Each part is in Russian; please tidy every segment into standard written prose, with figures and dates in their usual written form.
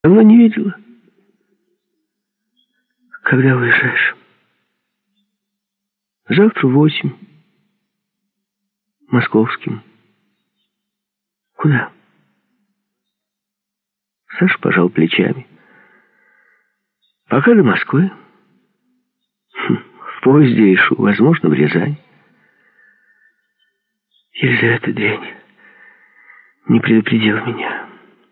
Давно не видела. Когда уезжаешь? Завтра в 8. Московским. Куда? Саша пожал плечами. Пока до Москвы. В поезде решу, возможно, в Рязань. Елизавета дрянь не предупредила меня.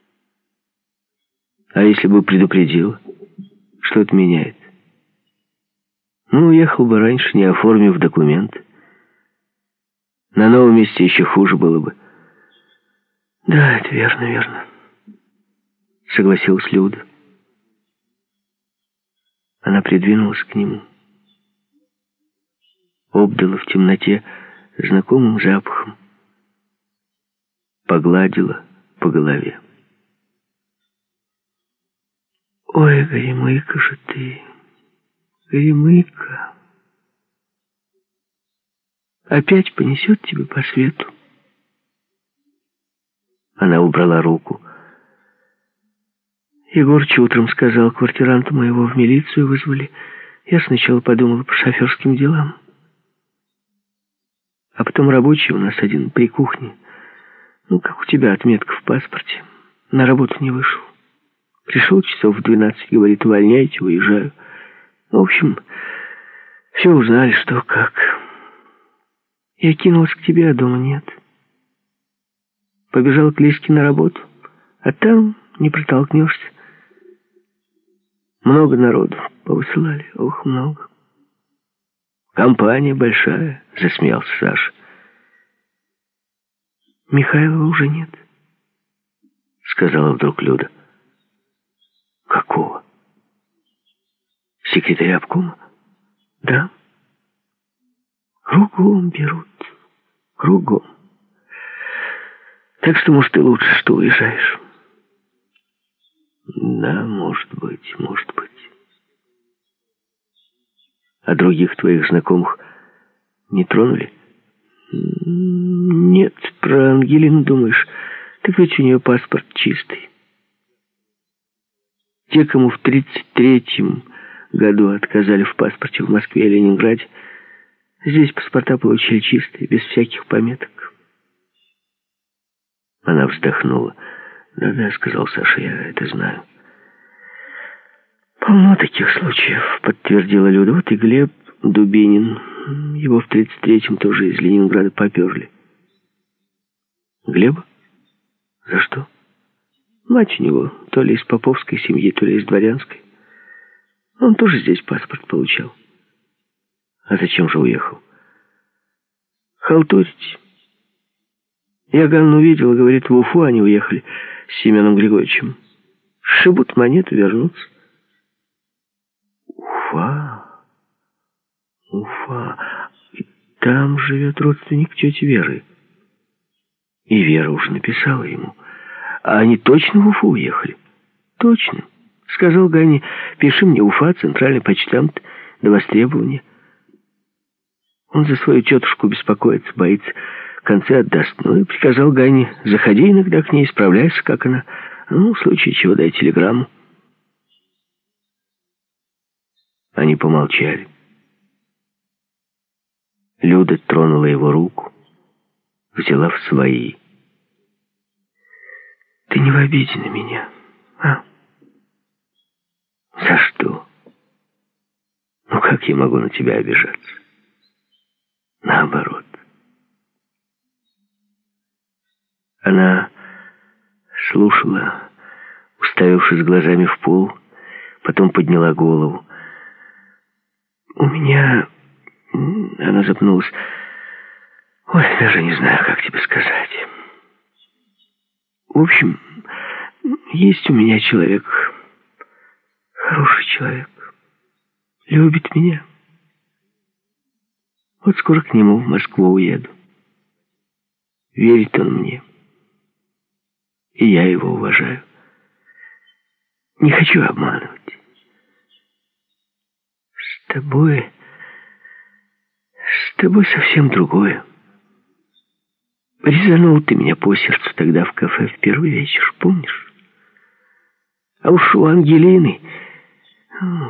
А если бы предупредила, что это меняет? Ну, уехал бы раньше, не оформив документы. На новом месте еще хуже было бы. Да, это верно, верно. Согласилась Люда. Она придвинулась к нему. Обдала в темноте знакомым запахом. Погладила по голове. Ой, горемыка же ты, горемыка. Опять понесет тебя по свету. Она убрала руку. Егорыч утром сказал, квартиранта моего в милицию вызвали. Я сначала подумала по шоферским делам. А потом рабочий у нас один при кухне. Ну, как у тебя отметка в паспорте. На работу не вышел. Пришел часов в 12, говорит, увольняйте, уезжаю. В общем, все узнали, что как. Я кинулась к тебе, а дома нет. Побежал к Лиске на работу, а там не протолкнешься. Много народу повысылали, ох, много. Компания большая, засмеялся Саша. Михайлова уже нет, сказала вдруг Люда. Какого? Секретаря обкома? Да. Кругом берут, кругом. Так что, может, и лучше, что уезжаешь. Да, может быть, может быть. А других твоих знакомых не тронули? Нет, про Ангелину думаешь. Так ведь у нее паспорт чистый. Те, кому в 33-м году отказали в паспорте в Москве и Ленинграде, здесь паспорта получили чистые, без всяких пометок. Она вздохнула. «Да-да», — сказал Саша, — «я это знаю». «Полно таких случаев», — подтвердила Люда. «Вот и Глеб Дубинин. Его в 33-м тоже из Ленинграда поперли». «Глеба? За что?» «Мать у него то ли из поповской семьи, то ли из дворянской. Он тоже здесь паспорт получал». «А зачем же уехал?» «Халтурить. Я Ганну видела, говорит, в Уфу они уехали с Семеном Григорьевичем. Сшибут монету, вернутся». Уфа. Уфа. И там живет родственник тети Веры. И Вера уже написала ему. А они точно в Уфу уехали? Точно. Сказал Гане, пиши мне Уфа, центральный почтамт, до востребования. Он за свою тетушку беспокоится, боится, концы отдаст. Ну и приказал Гане, заходи иногда к ней, справляйся, как она. Ну, в случае чего дай телеграмму. Они помолчали. Люда тронула его руку, взяла в свои. «Ты не в обиде на меня, а? За что? Ну как я могу на тебя обижаться? Наоборот». Она слушала, уставившись глазами в пол, потом подняла голову. «У меня...» Она запнулась. «Ой, даже не знаю, как тебе сказать. В общем, есть у меня человек, хороший человек, любит меня. Вот скоро к нему в Москву уеду. Верит он мне, и я его уважаю. Не хочу обманывать. С тобой совсем другое. Резанул ты меня по сердцу тогда в кафе в первый вечер, помнишь? А уж у Ангелины...